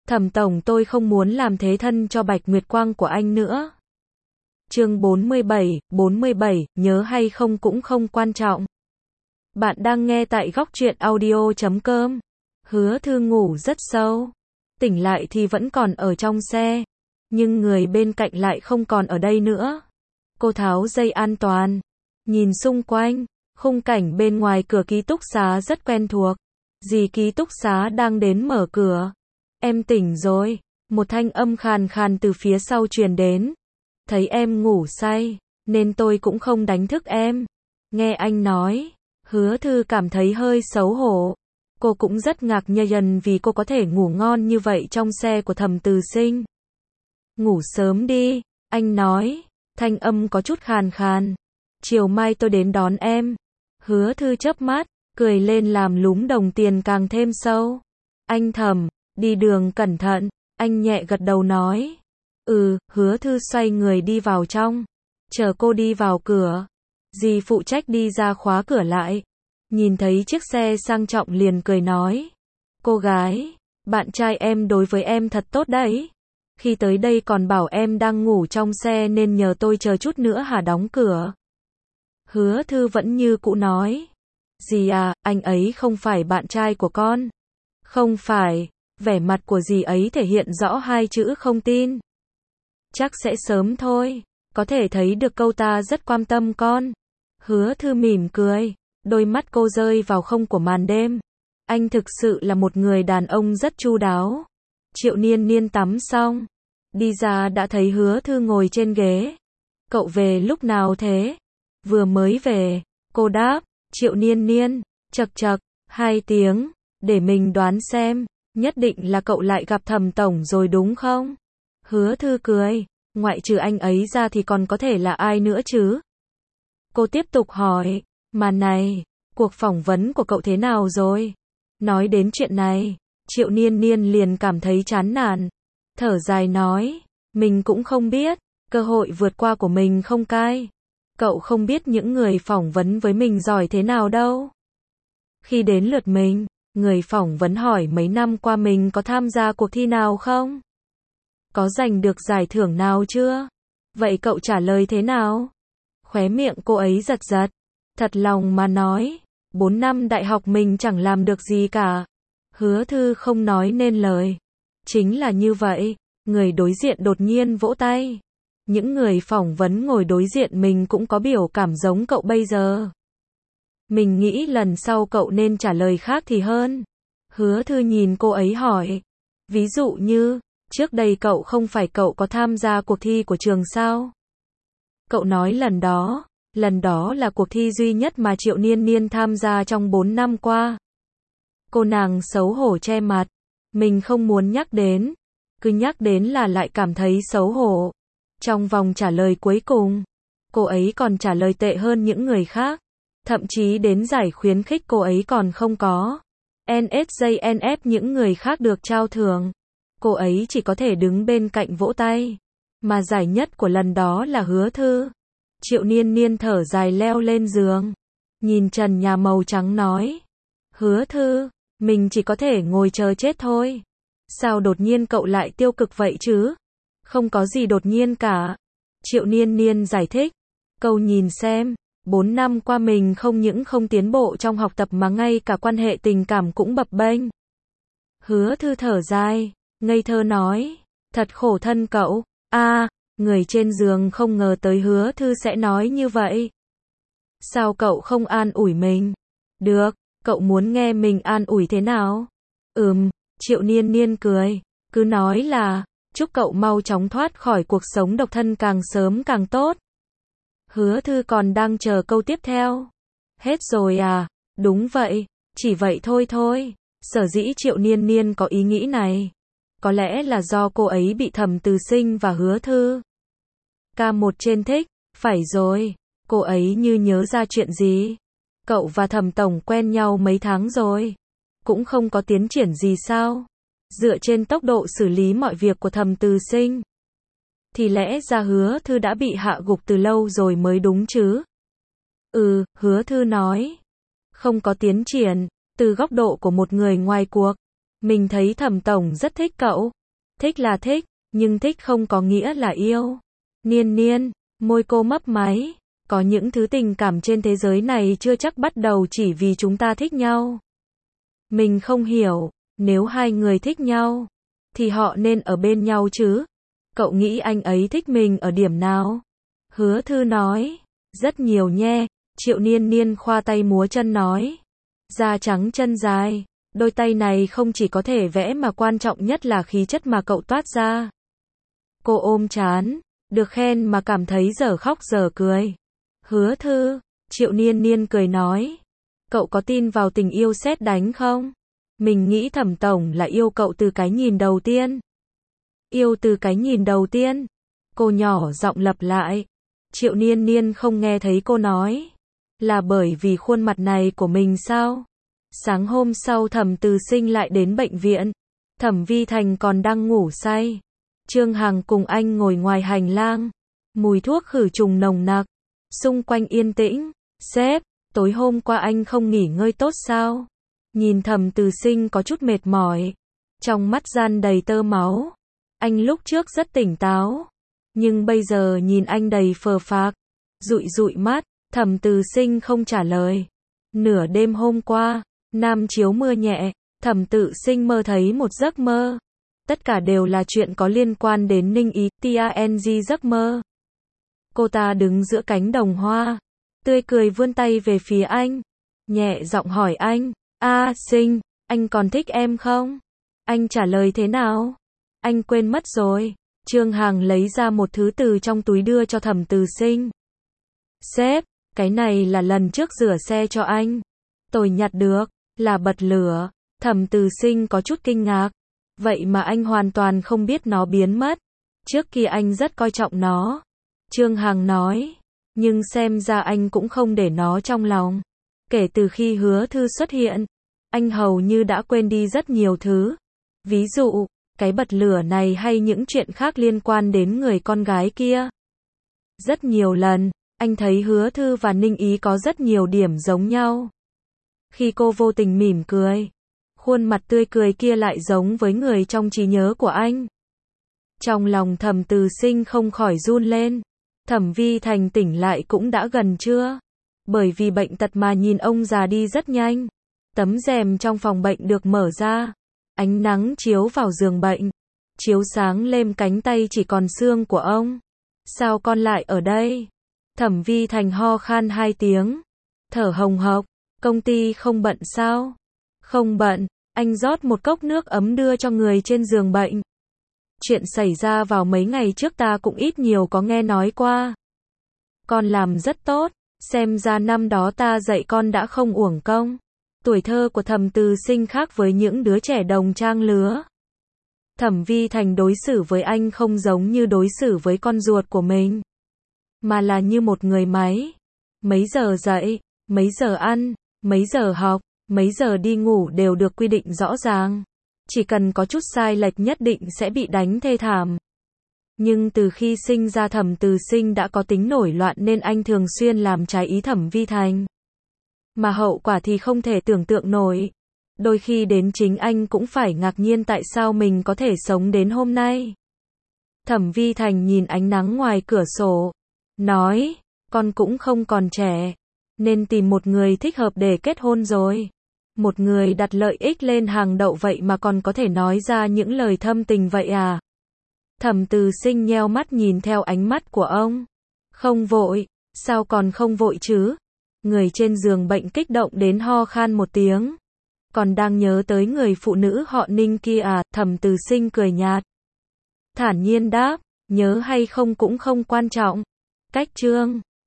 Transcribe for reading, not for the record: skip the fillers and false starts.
Thẩm tổng, tôi không muốn làm thế thân cho Bạch Nguyệt Quang của anh nữa. Chương 47, nhớ hay không cũng không quan trọng. Bạn đang nghe tại góc truyện audio.com. Hứa Thư ngủ rất sâu. Tỉnh lại thì vẫn còn ở trong xe. Nhưng người bên cạnh lại không còn ở đây nữa. Cô tháo dây an toàn. Nhìn xung quanh. Khung cảnh bên ngoài cửa ký túc xá rất quen thuộc. Dì ký túc xá đang đến mở cửa. Em tỉnh rồi. Một thanh âm khàn khàn từ phía sau truyền đến. Thấy em ngủ say, nên tôi cũng không đánh thức em. Nghe anh nói, Hứa Thư cảm thấy hơi xấu hổ. Cô cũng rất ngạc nhiên vì cô có thể ngủ ngon như vậy trong xe của Thẩm Từ Sinh. Ngủ sớm đi, anh nói, thanh âm có chút khàn khàn. Chiều mai tôi đến đón em. Hứa Thư chớp mắt, cười lên làm lúm đồng tiền càng thêm sâu. Anh Thẩm, đi đường cẩn thận, anh nhẹ gật đầu nói. Hứa Thư xoay người đi vào trong. Chờ cô đi vào cửa. Dì phụ trách đi ra khóa cửa lại. Nhìn thấy chiếc xe sang trọng liền cười nói. Cô gái, bạn trai em đối với em thật tốt đấy. Khi tới đây còn bảo em đang ngủ trong xe nên nhờ tôi chờ chút nữa hả, đóng cửa. Hứa Thư vẫn như cũ nói. Dì à, anh ấy không phải bạn trai của con. Không phải, vẻ mặt của dì ấy thể hiện rõ hai chữ không tin. Chắc sẽ sớm thôi, có thể thấy được câu ta rất quan tâm con. Hứa Thư mỉm cười, đôi mắt cô rơi vào không của màn đêm. Anh thực sự là một người đàn ông rất chu đáo. Triệu Niên Niên tắm xong, đi ra đã thấy Hứa Thư ngồi trên ghế. Cậu về lúc nào thế? Vừa mới về, cô đáp. Triệu Niên Niên, chậc, 2 tiếng, để mình đoán xem, nhất định là cậu lại gặp Thẩm tổng rồi đúng không? Hứa Thư cười, ngoại trừ anh ấy ra thì còn có thể là ai nữa chứ? Cô tiếp tục hỏi, mà này, cuộc phỏng vấn của cậu thế nào rồi? Nói đến chuyện này, Triệu Niên Niên liền cảm thấy chán nản. Thở dài nói, mình cũng không biết, cơ hội vượt qua của mình không cai. Cậu không biết những người phỏng vấn với mình giỏi thế nào đâu. Khi đến lượt mình, người phỏng vấn hỏi mấy năm qua mình có tham gia cuộc thi nào không? Có giành được giải thưởng nào chưa? Vậy cậu trả lời thế nào? Khóe miệng cô ấy giật giật. Thật lòng mà nói, 4 năm đại học mình chẳng làm được gì cả. Hứa Thư không nói nên lời. Chính là như vậy, người đối diện đột nhiên vỗ tay. Những người phỏng vấn ngồi đối diện mình cũng có biểu cảm giống cậu bây giờ. Mình nghĩ lần sau cậu nên trả lời khác thì hơn. Hứa Thư nhìn cô ấy hỏi. Ví dụ như, trước đây cậu có tham gia cuộc thi của trường sao? Cậu nói lần đó là cuộc thi duy nhất mà Triệu Niên Niên tham gia trong 4 năm qua. Cô nàng xấu hổ che mặt. Mình không muốn nhắc đến. Cứ nhắc đến là lại cảm thấy xấu hổ. Trong vòng trả lời cuối cùng, cô ấy còn trả lời tệ hơn những người khác. Thậm chí đến giải khuyến khích cô ấy còn không có. NSJNF những người khác được trao thưởng. Cô ấy chỉ có thể đứng bên cạnh vỗ tay. Mà giải nhất của lần đó là Hứa Thư. Triệu Niên Niên thở dài leo lên giường. Nhìn trần nhà màu trắng nói. Hứa Thư, mình chỉ có thể ngồi chờ chết thôi. Sao đột nhiên cậu lại tiêu cực vậy chứ? Không có gì đột nhiên cả. Triệu Niên Niên giải thích. Cậu nhìn xem, 4 năm qua mình không những không tiến bộ trong học tập mà ngay cả quan hệ tình cảm cũng bập bênh. Hứa Thư thở dài, ngây thơ nói. Thật khổ thân cậu. Người trên giường không ngờ tới Hứa Thư sẽ nói như vậy. Sao cậu không an ủi mình? Được, cậu muốn nghe mình an ủi thế nào? Triệu Niên Niên cười. Cứ nói là, chúc cậu mau chóng thoát khỏi cuộc sống độc thân càng sớm càng tốt. Hứa Thư còn đang chờ câu tiếp theo. Hết rồi à? Đúng vậy, chỉ vậy thôi. Sở dĩ Triệu Niên Niên có ý nghĩ này. Có lẽ là do cô ấy bị Thẩm Từ Sinh và Hứa Thư K1 trên thích. Phải rồi, cô ấy như nhớ ra chuyện gì. Cậu và Thẩm tổng quen nhau mấy tháng rồi. Cũng không có tiến triển gì sao? Dựa trên tốc độ xử lý mọi việc của Thẩm Từ Sinh, thì lẽ ra Hứa Thư đã bị hạ gục từ lâu rồi mới đúng chứ. Hứa Thư nói. Không có tiến triển, từ góc độ của một người ngoài cuộc. Mình thấy Thẩm tổng rất thích cậu. Thích là thích, nhưng thích không có nghĩa là yêu. Niên Niên, môi cô mấp máy. Có những thứ tình cảm trên thế giới này chưa chắc bắt đầu chỉ vì chúng ta thích nhau. Mình không hiểu, nếu hai người thích nhau, thì họ nên ở bên nhau chứ. Cậu nghĩ anh ấy thích mình ở điểm nào? Hứa Thư nói. Rất nhiều nhé. Triệu Niên Niên khoa tay múa chân nói. Da trắng chân dài. Đôi tay này không chỉ có thể vẽ mà quan trọng nhất là khí chất mà cậu toát ra. Cô ôm trán. Được khen mà cảm thấy dở khóc dở cười. Hứa Thư. Triệu Niên Niên cười nói. Cậu có tin vào tình yêu sét đánh không? Mình nghĩ Thẩm tổng là yêu cậu từ cái nhìn đầu tiên. Yêu từ cái nhìn đầu tiên. Cô nhỏ giọng lặp lại. Triệu Niên Niên không nghe thấy cô nói. Là bởi vì khuôn mặt này của mình sao? Sáng hôm sau Thẩm Từ Sinh lại đến bệnh viện. Thẩm Vi Thành còn đang ngủ say. Trương Hằng cùng anh ngồi ngoài hành lang. Mùi thuốc khử trùng nồng nặc. Xung quanh yên tĩnh. Sếp, tối hôm qua anh không nghỉ ngơi tốt sao? Nhìn Thẩm Từ Sinh có chút mệt mỏi. Trong mắt gian đầy tơ máu. Anh lúc trước rất tỉnh táo. Nhưng bây giờ nhìn anh đầy phờ phạc. Dụi dụi mắt, Thẩm Từ Sinh không trả lời. Nửa đêm hôm qua, Nam chiếu mưa nhẹ, Thẩm Từ Sinh mơ thấy một giấc mơ. Tất cả đều là chuyện có liên quan đến Ninh Ý, TANG giấc mơ. Cô ta đứng giữa cánh đồng hoa, tươi cười vươn tay về phía anh. Nhẹ giọng hỏi anh, Sinh, anh còn thích em không? Anh trả lời thế nào? Anh quên mất rồi. Trương Hằng lấy ra một thứ từ trong túi đưa cho Thẩm Từ Sinh. Sếp, cái này là lần trước rửa xe cho anh. Tôi nhặt được, là bật lửa. Thẩm Từ Sinh có chút kinh ngạc. Vậy mà anh hoàn toàn không biết nó biến mất. Trước kia anh rất coi trọng nó. Trương Hằng nói. Nhưng xem ra anh cũng không để nó trong lòng. Kể từ khi Hứa Thư xuất hiện, anh hầu như đã quên đi rất nhiều thứ. Ví dụ, cái bật lửa này hay những chuyện khác liên quan đến người con gái kia. Rất nhiều lần, anh thấy Hứa Thư và Ninh Ý có rất nhiều điểm giống nhau. Khi cô vô tình mỉm cười, khuôn mặt tươi cười kia lại giống với người trong trí nhớ của anh. Trong lòng Thẩm Từ Sinh không khỏi run lên. Thẩm Vi Thành tỉnh lại cũng đã gần trưa. Bởi vì bệnh tật mà nhìn ông già đi rất nhanh. Tấm rèm trong phòng bệnh được mở ra. Ánh nắng chiếu vào giường bệnh. Chiếu sáng lên cánh tay chỉ còn xương của ông. Sao con lại ở đây? Thẩm Vi Thành ho khan 2 tiếng. Thở hồng hộc. Công ty không bận sao? Không bận. Anh rót một cốc nước ấm đưa cho người trên giường bệnh. Chuyện xảy ra vào mấy ngày trước ta cũng ít nhiều có nghe nói qua. Con làm rất tốt. Xem ra năm đó ta dạy con đã không uổng công. Tuổi thơ của Thẩm Từ Sinh khác với những đứa trẻ đồng trang lứa. Thẩm Vi Thành đối xử với anh không giống như đối xử với con ruột của mình. Mà là như một người máy. Mấy giờ dậy, mấy giờ ăn, mấy giờ học, mấy giờ đi ngủ đều được quy định rõ ràng. Chỉ cần có chút sai lệch nhất định sẽ bị đánh thê thảm. Nhưng từ khi sinh ra Thẩm Từ Sinh đã có tính nổi loạn nên anh thường xuyên làm trái ý Thẩm Vi Thành. Mà hậu quả thì không thể tưởng tượng nổi. Đôi khi đến chính anh cũng phải ngạc nhiên tại sao mình có thể sống đến hôm nay. Thẩm Vi Thành nhìn ánh nắng ngoài cửa sổ. Nói, con cũng không còn trẻ. Nên tìm một người thích hợp để kết hôn rồi. Một người đặt lợi ích lên hàng đậu vậy mà còn có thể nói ra những lời thâm tình vậy à? Thẩm Từ Sinh nheo mắt nhìn theo ánh mắt của ông. Không vội, sao còn không vội chứ? Người trên giường bệnh kích động đến ho khan một tiếng. Còn đang nhớ tới người phụ nữ họ Ninh kia à? Thẩm Từ Sinh cười nhạt. Thản nhiên đáp, nhớ hay không cũng không quan trọng. Cách chương